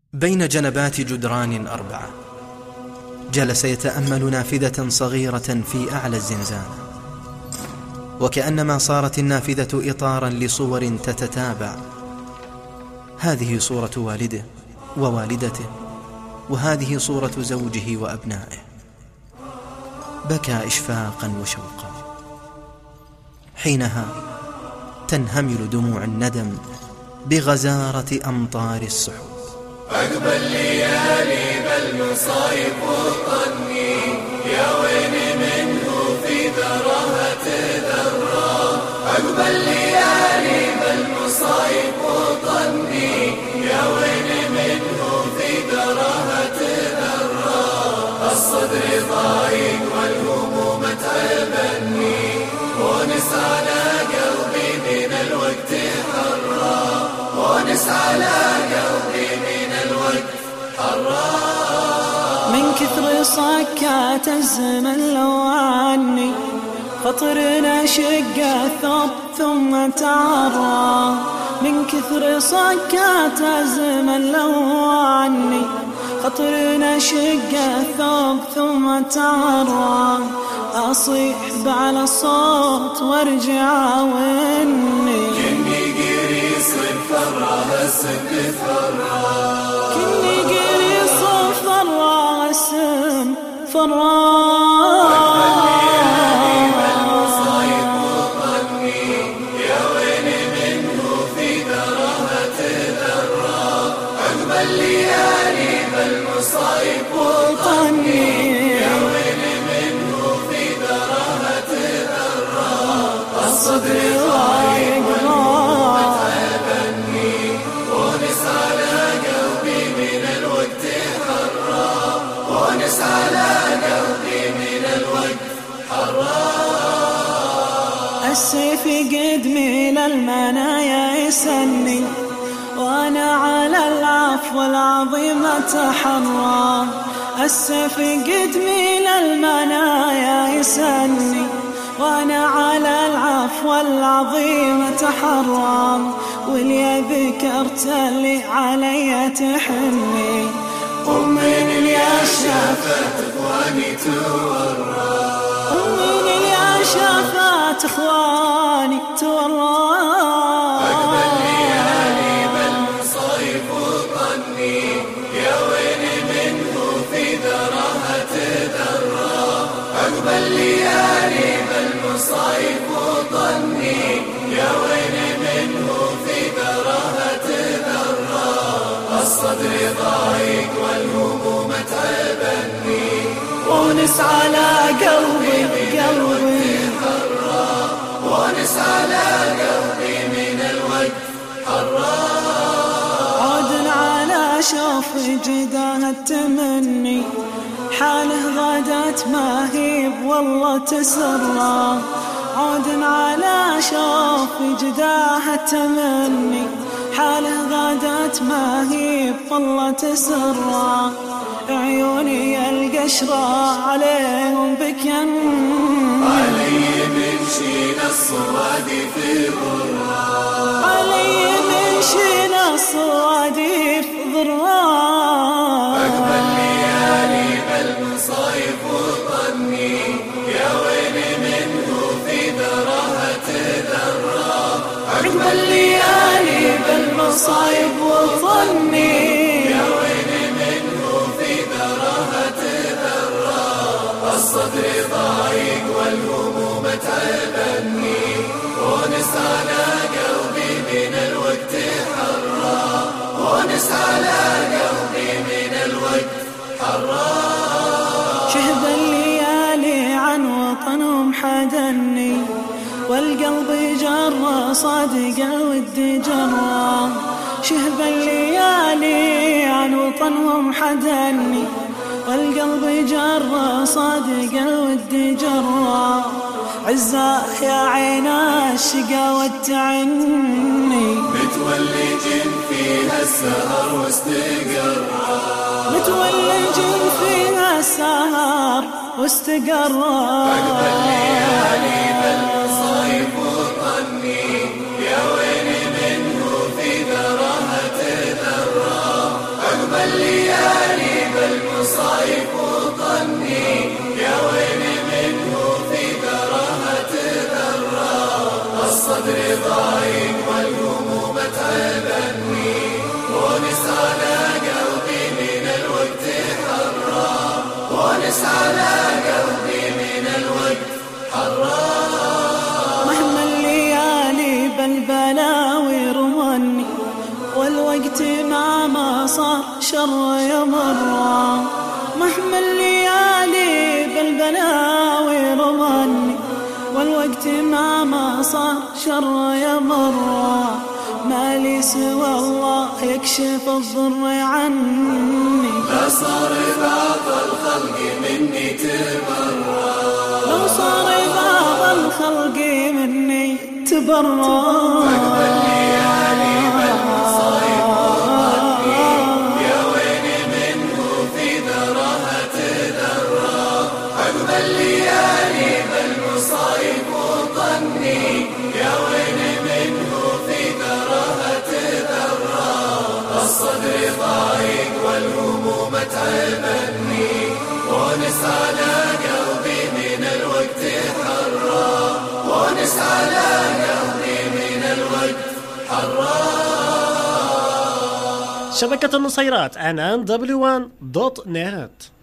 بين جنبات جدران أربعة جلس يتأمل نافذة صغيرة في أعلى الزنزانة، وكأنما صارت النافذة إطارا لصور تتتابع. هذه صورة والده ووالدته، وهذه صورة زوجه وأبنائه. بكى إشفاقا وشوقا. حينها تنهمل دموع الندم بغزارة أمطار السحب. عقب الليالي بالمصايب وطني، يا ويلي منه في ذرها تذرى. عقب الليالي بالمصايب وطني، يا ويلي منه في ذرها تذرى. الصدر ضايق والهموم تعبني، ونس على قلبي من الوقت حرى. ونس على قلبي من الوقت حرى. من كثر صكات الزمن لو عني، خطرنا شق الثوب ثم تعرى. من كثر صكات الزمن لو عني، خطرنا شق الثوب ثم تعرى. أصيح بعلى الصوت وارجع وني، كني قريص فرها السد فرها. كني قريص فرها السد فرها. الليالي بالمصايب وطني، يا ويلي منه في ذرها تذرى. الصدر ضايق والهموم تعبني، ونس على قلبي من الوقت حرى. ونس على قلبي من الوقت حرى. السيف قدمي للمنايا يسني، وأنا على العفو العظيم أتحرى. السيف قدمي للمنايا يسني، وأنا على العفو العظيم أتحرى. واللي ذكرت اللي علي تحني، ومن اللي شافت إخواني تورى. ومن اللي شافت إخواني تورى. عقب الليالي بالمصايب وطني، يا ويلي منه في ذرها تذرى. الصدر ضايق والهموم تعبني، ونس على قلبي حرى. ونس على قلبي من الوقت حرى. عود على شوف جداه التمني، حاله غادت ما هيب والله تسرى. عود على شوف جداه التمني، حاله غادت ما هيب والله تسرى. عيوني القشرة عليهم بكن، علي من شين الصوادي في ضرى. علي من شين الصوادي في ضرى. عقب الليالي بالمصايب وطني، يا ويلي منه في ذرها تذرى. عقب الليالي بالمصايب وطني، يا ويلي منه في ذرها تذرى. الصدر ضايق والهموم تعبني، ونس على قلبي من الوقت حرى. ونس على قلبي من الوقت حرى. شهد الليالي عن وطنهم حدني، والقلب جرى صادق الود جرى. شهد الليالي عن وطنهم حدني، والقلب جرى صادق الود جرى. عزاه يا عين الشقا تعني، متولج فيها السهر واستقرى. متولج فيها السهر واستقرى. عقب الليالي بالمصايب وطني، يا ويلي منه في ذرها تذرى. عقب الليالي بالمصايب وظني يا ويل منه في ذرها تذرى الصدر ضايق والهموم تعبني ونس على قلبي من الوقت حرى ونس على قلبي من الوقت حرى مهما الليالي بالبلاوي رمني والوقت ما صار شر يمر مهما الليالي بالبلاوي رمني والوقت ما صار شر يمر ما لي سوى الله يكشف الضر عني لا صار بعض الخلق مني تبرى لو صار بعض الخلق مني تبرى أقبل ليالي بالمصايب وظني يا ويل منه في ذرها تذرى أقبل ليالي بالمصايب وظني يا ويل منه في ذرها تذرى الصدر ضايق والهموم تعبني ونس على قلبي من الوقت حرى ونس على قلبي من الوقت حرى شبكة النصيرات عنان w1.net